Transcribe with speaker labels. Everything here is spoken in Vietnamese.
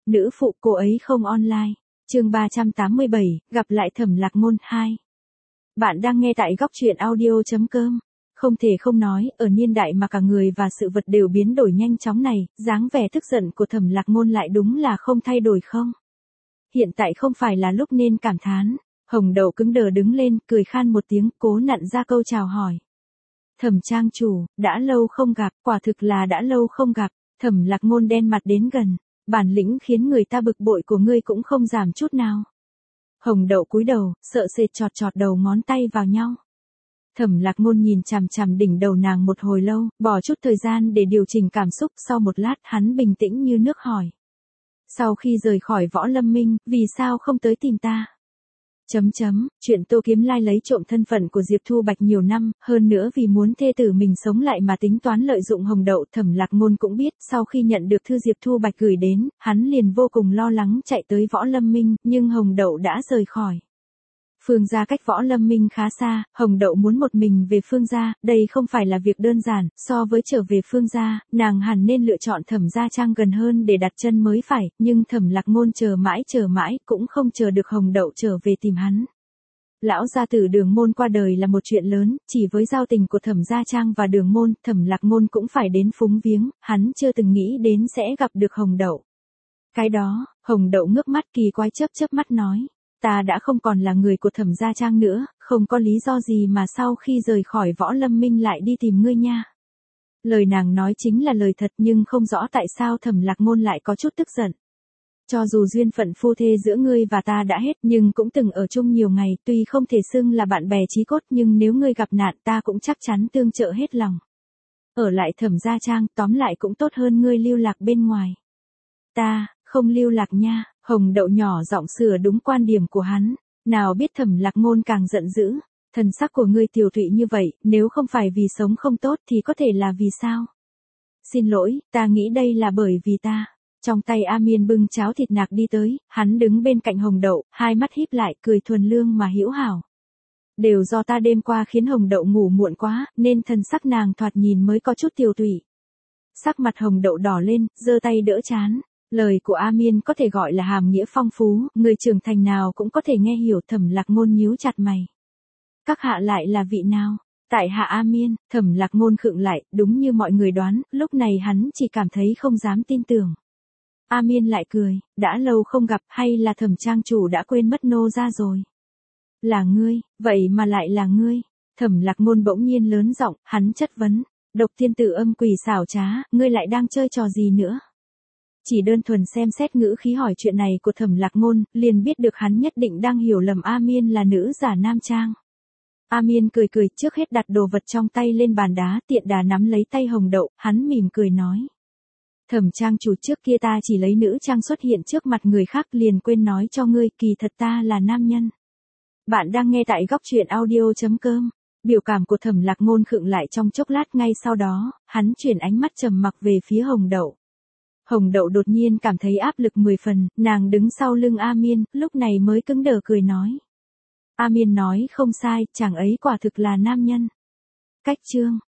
Speaker 1: nữ phụ cô ấy không online. Chương 387, gặp lại Thẩm Lạc Ngôn 2. Bạn đang nghe tại góc truyện audio.com. Không thể không nói, ở niên đại mà cả người và sự vật đều biến đổi nhanh chóng này, dáng vẻ tức giận của Thẩm Lạc Ngôn lại đúng là không thay đổi không. Hiện tại không phải là lúc nên cảm thán. Hồng Đậu cứng đờ đứng lên, cười khan một tiếng, cố nặn ra câu chào hỏi. Thẩm trang chủ, đã lâu không gặp, quả thực là đã lâu không gặp. Thẩm Lạc Ngôn đen mặt đến gần, bản lĩnh khiến người ta bực bội của ngươi cũng không giảm chút nào. Hồng Đậu cúi đầu, sợ sệt chọt chọt đầu ngón tay vào nhau. Thẩm Lạc Ngôn nhìn chằm chằm đỉnh đầu nàng một hồi lâu, bỏ chút thời gian để điều chỉnh cảm xúc, sau một lát hắn bình tĩnh như nước hỏi. Sau khi rời khỏi Võ Lâm Minh, vì sao không tới tìm ta? Chuyện Tô Kiếm Lai lấy trộm thân phận của Diệp Thu Bạch nhiều năm, hơn nữa vì muốn thê tử mình sống lại mà tính toán lợi dụng Hồng Đậu. Thẩm Lạc Ngôn cũng biết, sau khi nhận được thư Diệp Thu Bạch gửi đến, hắn liền vô cùng lo lắng chạy tới Võ Lâm Minh, nhưng Hồng Đậu đã rời khỏi. Phương gia cách Võ Lâm Minh khá xa, Hồng Đậu muốn một mình về Phương gia, đây không phải là việc đơn giản, so với trở về Phương gia, nàng hẳn nên lựa chọn Thẩm gia trang gần hơn để đặt chân mới phải, nhưng Thẩm Lạc Ngôn chờ mãi, cũng không chờ được Hồng Đậu trở về tìm hắn. Lão gia tử Đường Môn qua đời là một chuyện lớn, chỉ với giao tình của Thẩm gia trang và Đường Môn, Thẩm Lạc Ngôn cũng phải đến phúng viếng, hắn chưa từng nghĩ đến sẽ gặp được Hồng Đậu. Cái đó, Hồng Đậu ngước mắt kỳ quái chớp mắt nói. Ta đã không còn là người của Thẩm gia trang nữa, không có lý do gì mà sau khi rời khỏi Võ Lâm Minh lại đi tìm ngươi nha. Lời nàng nói chính là lời thật nhưng không rõ tại sao Thẩm Lạc Ngôn lại có chút tức giận. Cho dù duyên phận phu thê giữa ngươi và ta đã hết nhưng cũng từng ở chung nhiều ngày, tuy không thể xưng là bạn bè chí cốt nhưng nếu ngươi gặp nạn ta cũng chắc chắn tương trợ hết lòng. Ở lại Thẩm gia trang tóm lại cũng tốt hơn ngươi lưu lạc bên ngoài. Ta, không lưu lạc nha. Hồng Đậu nhỏ giọng sửa đúng quan điểm của hắn, nào biết Thẩm Lạc Ngôn càng giận dữ, thần sắc của ngươi tiều tụy như vậy, nếu không phải vì sống không tốt thì có thể là vì sao? Xin lỗi, ta nghĩ đây là bởi vì ta. Trong tay A Miên bưng cháo thịt nạc đi tới, hắn đứng bên cạnh Hồng Đậu, hai mắt híp lại, cười thuần lương mà hữu hảo. Đều do ta đêm qua khiến Hồng Đậu ngủ muộn quá, nên thần sắc nàng thoạt nhìn mới có chút tiều tụy. Sắc mặt Hồng Đậu đỏ lên, giơ tay đỡ trán. Lời của A Miên có thể gọi là hàm nghĩa phong phú, người trưởng thành nào cũng có thể nghe hiểu. Thẩm Lạc Ngôn nhíu chặt mày. Các hạ lại là vị nào? Tại hạ A Miên. Thẩm Lạc Ngôn khựng lại, đúng như mọi người đoán, lúc này hắn chỉ cảm thấy không dám tin tưởng. A Miên lại cười, đã lâu không gặp, hay là Thẩm trang chủ đã quên mất nô gia rồi? Là ngươi, vậy mà lại là ngươi. Thẩm Lạc Ngôn bỗng nhiên lớn giọng, hắn chất vấn, Độc Thiên Tử âm quỷ xảo trá, ngươi lại đang chơi trò gì nữa? Chỉ đơn thuần xem xét ngữ khí hỏi chuyện này của Thẩm Lạc Ngôn, liền biết được hắn nhất định đang hiểu lầm A Miên là nữ giả nam trang. A Miên cười trước hết đặt đồ vật trong tay lên bàn đá, tiện đà nắm lấy tay Hồng Đậu, hắn mỉm cười nói. Thẩm trang chủ, trước kia ta chỉ lấy nữ trang xuất hiện trước mặt người khác, liền quên nói cho ngươi, kỳ thật ta là nam nhân. Bạn đang nghe tại góc truyện audio.com. Biểu cảm của Thẩm Lạc Ngôn khựng lại trong chốc lát, ngay sau đó, hắn chuyển ánh mắt trầm mặc về phía Hồng Đậu. Hồng Đậu đột nhiên cảm thấy áp lực 10 phần, nàng đứng sau lưng A Miên, lúc này mới cứng đờ cười nói. A Miên nói không sai, chàng ấy quả thực là nam nhân. Cách chương.